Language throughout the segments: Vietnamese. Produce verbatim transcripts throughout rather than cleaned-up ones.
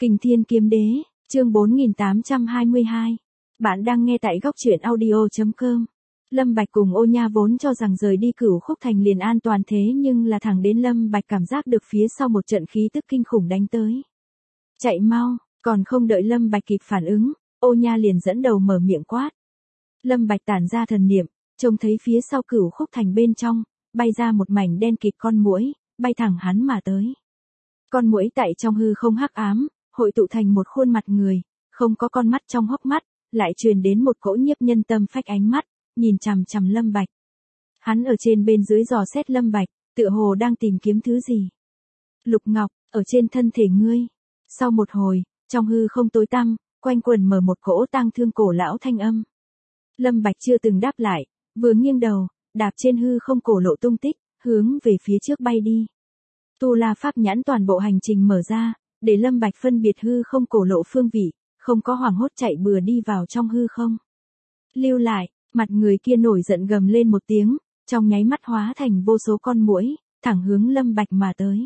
Kình Thiên Kiếm Đế, chương bốn nghìn tám trăm hai mươi hai. Bạn đang nghe tại góc truyện audio chấm com. Lâm Bạch cùng Ô Nha vốn cho rằng rời đi Cửu Khúc Thành liền an toàn, thế nhưng là thẳng đến Lâm Bạch cảm giác được phía sau một trận khí tức kinh khủng đánh tới. Chạy mau, còn không đợi Lâm Bạch kịp phản ứng, Ô Nha liền dẫn đầu mở miệng quát. Lâm Bạch tản ra thần niệm, trông thấy phía sau Cửu Khúc Thành bên trong, bay ra một mảnh đen kịt con muỗi, bay thẳng hắn mà tới. Con muỗi tại trong hư không hắc ám, hội tụ thành một khuôn mặt người, không có con mắt trong hốc mắt, lại truyền đến một cỗ nhiếp nhân tâm phách ánh mắt, nhìn chằm chằm Lâm Bạch. Hắn ở trên bên dưới dò xét Lâm Bạch, tựa hồ đang tìm kiếm thứ gì. Lục Ngọc, ở trên thân thể ngươi. Sau một hồi, trong hư không tối tăm, quanh quẩn mở một cỗ tang thương cổ lão thanh âm. Lâm Bạch chưa từng đáp lại, vừa nghiêng đầu, đạp trên hư không cổ lộ tung tích, hướng về phía trước bay đi. Tu La Pháp nhãn toàn bộ hành trình mở ra, để Lâm Bạch phân biệt hư không cổ lộ phương vị, không có hoảng hốt chạy bừa đi vào trong hư không. Lưu lại, mặt người kia nổi giận gầm lên một tiếng, trong nháy mắt hóa thành vô số con muỗi, thẳng hướng Lâm Bạch mà tới.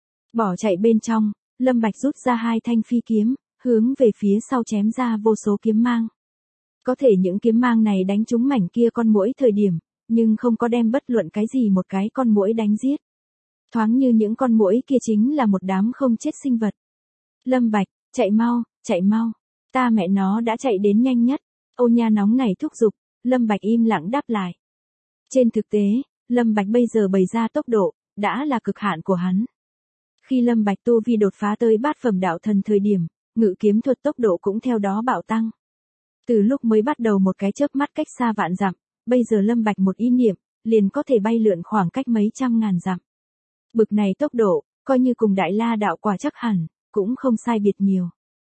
Bỏ chạy bên trong, Lâm Bạch rút ra hai thanh phi kiếm, hướng về phía sau chém ra vô số kiếm mang. Có thể những kiếm mang này đánh trúng mảnh kia con muỗi thời điểm, nhưng không có đem bất luận cái gì một cái con muỗi đánh giết. Thoáng như những con muỗi kia chính là một đám không chết sinh vật. Lâm Bạch, chạy mau, chạy mau, ta mẹ nó đã chạy đến nhanh nhất. Ô Nha nóng nảy thúc giục, Lâm Bạch im lặng đáp lại. Trên thực tế, Lâm Bạch bây giờ bày ra tốc độ, đã là cực hạn của hắn. Khi Lâm Bạch tu vi đột phá tới bát phẩm đạo thần thời điểm, ngự kiếm thuật tốc độ cũng theo đó bạo tăng. Từ lúc mới bắt đầu một cái chớp mắt cách xa vạn dặm, bây giờ Lâm Bạch một ý niệm, liền có thể bay lượn khoảng cách mấy trăm ngàn dặm. Bực này tốc độ, coi như cùng Đại La đạo quả chắc hẳn, cũng không sai biệt nhiều.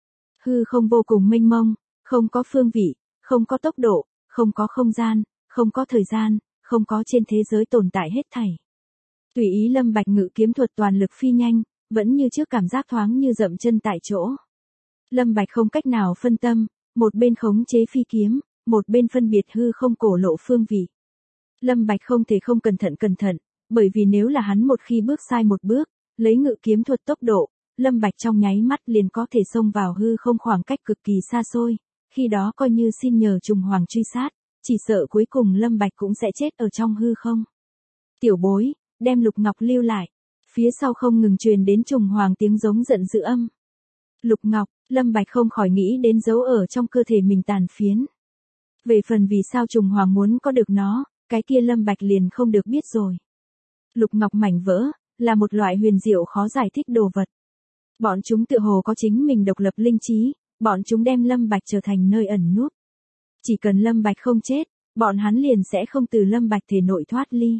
Hư không vô cùng mênh mông, không có phương vị, không có tốc độ, không có không gian, không có thời gian, không có trên thế giới tồn tại hết thảy. Tùy ý Lâm Bạch ngự kiếm thuật toàn lực phi nhanh, vẫn như trước cảm giác thoáng như dậm chân tại chỗ. Lâm Bạch không cách nào phân tâm, một bên khống chế phi kiếm, một bên phân biệt hư không cổ lộ phương vị. Lâm Bạch không thể không cẩn thận cẩn thận, bởi vì nếu là hắn một khi bước sai một bước, lấy ngự kiếm thuật tốc độ, Lâm Bạch trong nháy mắt liền có thể xông vào hư không khoảng cách cực kỳ xa xôi, khi đó coi như xin nhờ trùng hoàng truy sát, chỉ sợ cuối cùng Lâm Bạch cũng sẽ chết ở trong hư không. Tiểu bối, đem Lục Ngọc lưu lại. Phía sau không ngừng truyền đến trùng hoàng tiếng giống giận dữ âm. Lục Ngọc, Lâm Bạch không khỏi nghĩ đến dấu ở trong cơ thể mình tàn phiến. Về phần vì sao trùng hoàng muốn có được nó, cái kia Lâm Bạch liền không được biết rồi. Lục Ngọc mảnh vỡ, là một loại huyền diệu khó giải thích đồ vật. Bọn chúng tựa hồ có chính mình độc lập linh trí, bọn chúng đem Lâm Bạch trở thành nơi ẩn núp. Chỉ cần Lâm Bạch không chết, bọn hắn liền sẽ không từ Lâm Bạch thể nội thoát ly.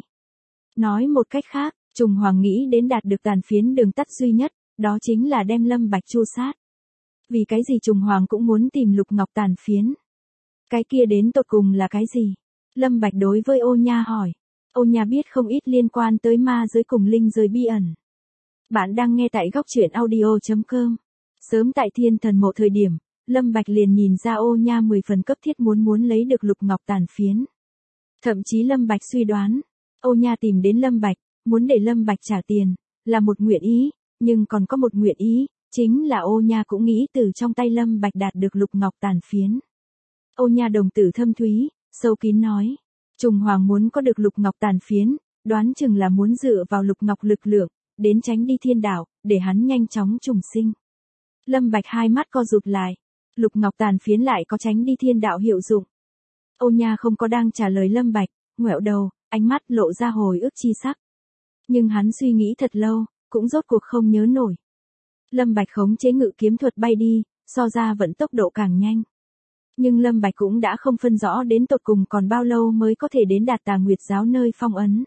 Nói một cách khác, trùng hoàng nghĩ đến đạt được tàn phiến đường tắt duy nhất, đó chính là đem Lâm Bạch tru sát. Vì cái gì trùng hoàng cũng muốn tìm Lục Ngọc tàn phiến? Cái kia đến tột cùng là cái gì? Lâm Bạch đối với Ô Nha hỏi. Ô Nha biết không ít liên quan tới ma giới cùng linh giới bí ẩn. Bạn đang nghe tại góc truyện audio chấm com. Sớm tại Thiên Thần Mộ thời điểm, Lâm Bạch liền nhìn ra Ô Nha mười phần cấp thiết muốn muốn lấy được Lục Ngọc tàn phiến. Thậm chí Lâm Bạch suy đoán, Ô Nha tìm đến Lâm Bạch, muốn để Lâm Bạch trả tiền, là một nguyện ý, nhưng còn có một nguyện ý, chính là Ô Nha cũng nghĩ từ trong tay Lâm Bạch đạt được Lục Ngọc tàn phiến. Ô Nha đồng tử thâm thúy, sâu kín nói, trùng hoàng muốn có được Lục Ngọc tàn phiến, đoán chừng là muốn dựa vào Lục Ngọc lực lượng, đến tránh đi thiên đảo, để hắn nhanh chóng trùng sinh. Lâm Bạch hai mắt co rụt lại, Lục Ngọc tàn phiến lại có tránh đi thiên đạo hiệu dụng. Ô Nha không có đang trả lời Lâm Bạch, ngoẹo đầu, ánh mắt lộ ra hồi ức chi sắc. Nhưng hắn suy nghĩ thật lâu, cũng rốt cuộc không nhớ nổi. Lâm Bạch khống chế ngự kiếm thuật bay đi, so ra vẫn tốc độ càng nhanh. Nhưng Lâm Bạch cũng đã không phân rõ đến tột cùng còn bao lâu mới có thể đến đạt Tà Nguyệt giáo nơi phong ấn.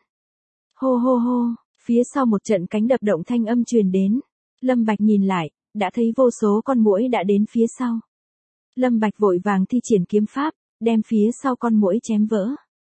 Hô hô hô, phía sau một trận cánh đập động thanh âm truyền đến. Lâm Bạch nhìn lại, đã thấy vô số con muỗi đã đến phía sau. Lâm Bạch vội vàng thi triển kiếm pháp, đem phía sau con muỗi chém vỡ.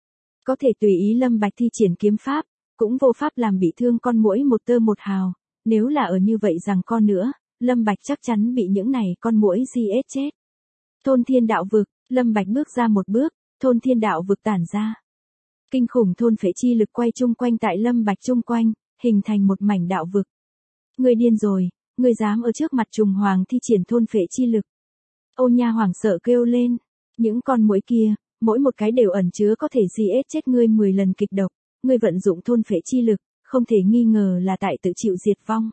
Có thể tùy ý Lâm Bạch thi triển kiếm pháp, cũng vô pháp làm bị thương con muỗi một tơ một hào, nếu là ở như vậy rằng con nữa, Lâm Bạch chắc chắn bị những này con muỗi giết chết. Thôn Thiên Đạo Vực, Lâm Bạch bước ra một bước, Thôn Thiên Đạo Vực tản ra. Kinh khủng thôn phệ chi lực quay chung quanh tại Lâm Bạch chung quanh, hình thành một mảnh đạo vực. Ngươi điên rồi, ngươi dám ở trước mặt trùng hoàng thi triển thôn phệ chi lực. Ô Nha hoảng sợ kêu lên, những con muỗi kia, mỗi một cái đều ẩn chứa có thể giết chết ngươi mười lần kịch độc, ngươi vận dụng thôn phệ chi lực, không thể nghi ngờ là tại tự chịu diệt vong.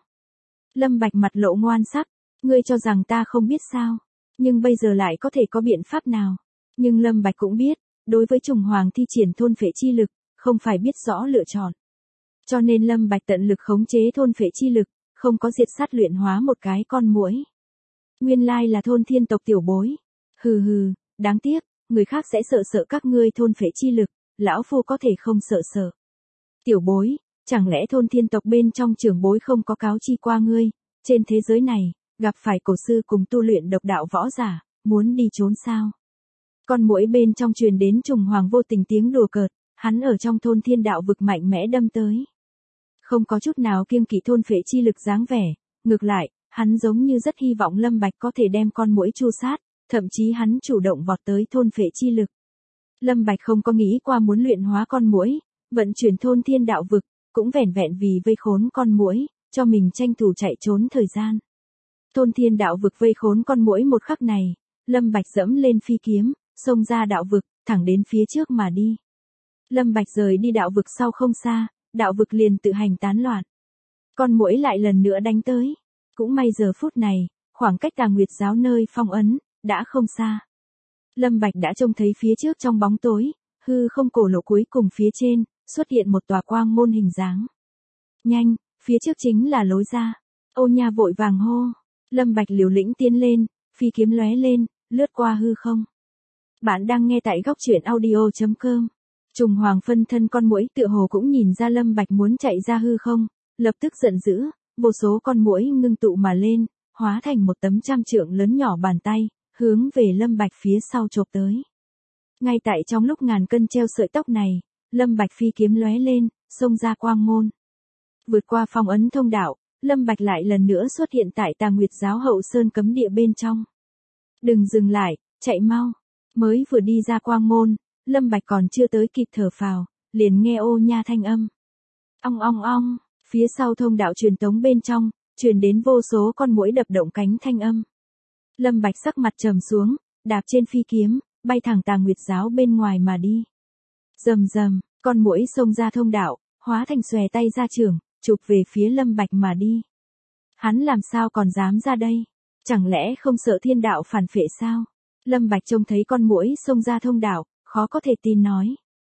Lâm Bạch mặt lộ ngoan sắc, ngươi cho rằng ta không biết sao, nhưng bây giờ lại có thể có biện pháp nào. Nhưng Lâm Bạch cũng biết, đối với trùng hoàng thi triển thôn phệ chi lực, không phải biết rõ lựa chọn. Cho nên Lâm Bạch tận lực khống chế thôn phệ chi lực, không có diệt sát luyện hóa một cái con muỗi. Nguyên lai là thôn thiên tộc tiểu bối. Hừ hừ, đáng tiếc, người khác sẽ sợ sợ các ngươi thôn phệ chi lực, lão phu có thể không sợ sợ. Tiểu bối, chẳng lẽ thôn thiên tộc bên trong trưởng bối không có cáo chi qua ngươi, trên thế giới này, gặp phải cổ sư cùng tu luyện độc đạo võ giả, muốn đi trốn sao? Con muỗi bên trong truyền đến trùng hoàng vô tình tiếng đùa cợt, hắn ở trong thôn thiên đạo vực mạnh mẽ đâm tới. Không có chút nào kiêng kỵ thôn phệ chi lực dáng vẻ, ngược lại, hắn giống như rất hy vọng Lâm Bạch có thể đem con muỗi tru sát, thậm chí hắn chủ động vọt tới thôn phệ chi lực. Lâm Bạch không có nghĩ qua muốn luyện hóa con muỗi, vận chuyển thôn thiên đạo vực, cũng vẻn vẹn vì vây khốn con muỗi, cho mình tranh thủ chạy trốn thời gian. Thôn thiên đạo vực vây khốn con muỗi một khắc này, Lâm Bạch dẫm lên phi kiếm, xông ra đạo vực, thẳng đến phía trước mà đi. Lâm Bạch rời đi đạo vực sau không xa, đạo vực liền tự hành tán loạn. Con muỗi lại lần nữa đánh tới. Cũng may giờ phút này, khoảng cách Tà Nguyệt giáo nơi phong ấn, đã không xa. Lâm Bạch đã trông thấy phía trước trong bóng tối, hư không cổ lộ cuối cùng phía trên, xuất hiện một tòa quang môn hình dáng. Nhanh, phía trước chính là lối ra. Ô Nha vội vàng hô. Lâm Bạch liều lĩnh tiến lên, phi kiếm lóe lên, lướt qua hư không. Bạn đang nghe tại góc truyện audio chấm com. Trùng hoàng phân thân con muỗi tựa hồ cũng nhìn ra Lâm Bạch muốn chạy ra hư không, lập tức giận dữ, vô số con muỗi ngưng tụ mà lên, hóa thành một tấm trăm trượng lớn nhỏ bàn tay, hướng về Lâm Bạch phía sau chộp tới. Ngay tại trong lúc ngàn cân treo sợi tóc này, Lâm Bạch phi kiếm lóe lên, xông ra quang môn. Vượt qua phong ấn thông đạo, Lâm Bạch lại lần nữa xuất hiện tại Tà Nguyệt giáo hậu sơn cấm địa bên trong. Đừng dừng lại, chạy mau. Mới vừa đi ra quang môn, Lâm Bạch còn chưa tới kịp thở phào, liền nghe Ô Nha thanh âm. Ong ong ong, phía sau thông đạo truyền tống bên trong, truyền đến vô số con muỗi đập động cánh thanh âm. Lâm Bạch sắc mặt trầm xuống, đạp trên phi kiếm, bay thẳng Tà Nguyệt giáo bên ngoài mà đi. Rầm rầm, con muỗi xông ra thông đạo, hóa thành xòe tay ra trường, chụp về phía Lâm Bạch mà đi. Hắn làm sao còn dám ra đây? Chẳng lẽ không sợ thiên đạo phản phệ sao? Lâm Bạch trông thấy con muỗi xông ra thông đạo, khó có thể tin nói.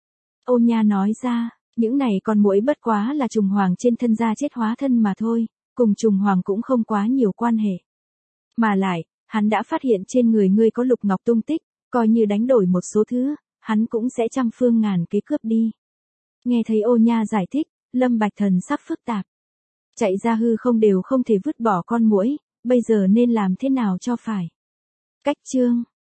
Ô Nha nói ra, những này con muỗi bất quá là trùng hoàng trên thân da chết hóa thân mà thôi, cùng trùng hoàng cũng không quá nhiều quan hệ. Mà lại, hắn đã phát hiện trên người ngươi có lục ngọc tung tích, coi như đánh đổi một số thứ, hắn cũng sẽ trăm phương ngàn kế cướp đi. Nghe thấy Ô Nha giải thích, Lâm Bạch thần sắc phức tạp. Chạy ra hư không đều không thể vứt bỏ con muỗi, bây giờ nên làm thế nào cho phải. Cách chương